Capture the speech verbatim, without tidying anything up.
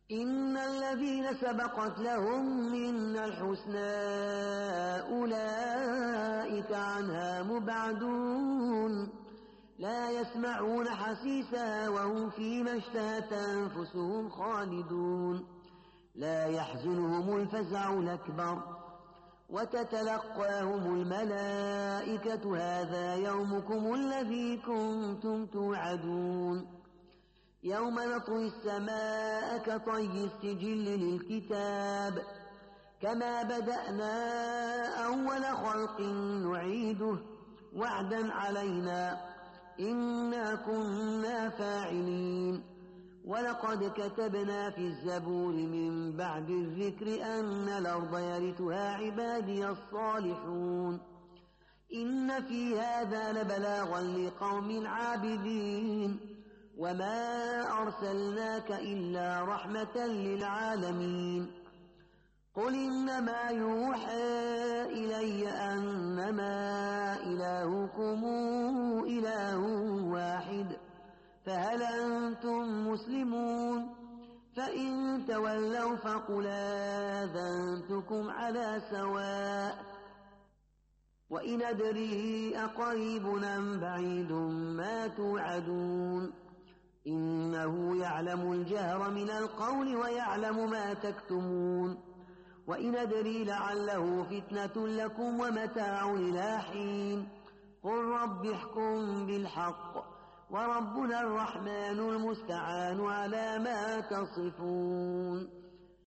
إن الذين سبقت لهم منا الحسنى أولئك عنها مبعدون لا يسمعون حسيسها وهم فيما اشتهت أنفسهم خالدون لا يحزنهم الفزع الأكبر وتتلقاهم الملائكة هذا يومكم الذي كنتم توعدون يوم نطوي السماء كطي السجل للكتاب كما بدأنا أول خلق نعيده وعدا علينا إنا كنا فاعلين ولقد كتبنا في الزبور من بعد الذكر أن الأرض يرثها عبادي الصالحون إن في هذا لبلاغا لقوم عابدين وما أرسلناك إلا رحمة للعالمين قل إنما يوحى إلي أنما إلهكم إله واحد فهل أنتم مسلمون فإن تولوا فقل آذنتكم على سواء وإن أدري أقريب أم بعيد ما توعدون إنه يعلم الجهر من القول ويعلم ما تكتمون وإن أدري لعله فتنة لكم ومتاع إلى حين قل رب احكم بالحق وربنا الرحمن المستعان على ما تصفون